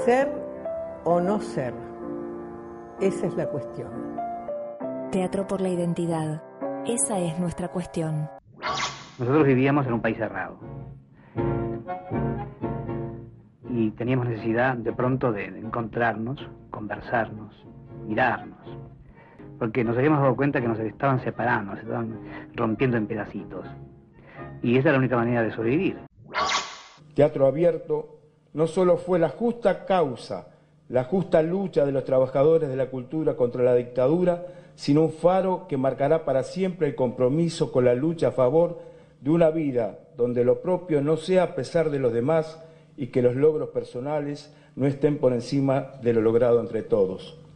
¿Ser o no ser? Esa es la cuestión. Teatro por la identidad. Esa es nuestra cuestión. Nosotros vivíamos en un país cerrado. Y teníamos necesidad de pronto de encontrarnos, conversarnos, mirarnos. Porque nos habíamos dado cuenta que nos estaban separando, nos estaban rompiendo en pedacitos. Y esa era la única manera de sobrevivir. Teatro Abierto no solo fue la justa causa, la justa lucha de los trabajadores de la cultura contra la dictadura, sino un faro que marcará para siempre el compromiso con la lucha a favor de una vida donde lo propio no sea a pesar de los demás y que los logros personales no estén por encima de lo logrado entre todos.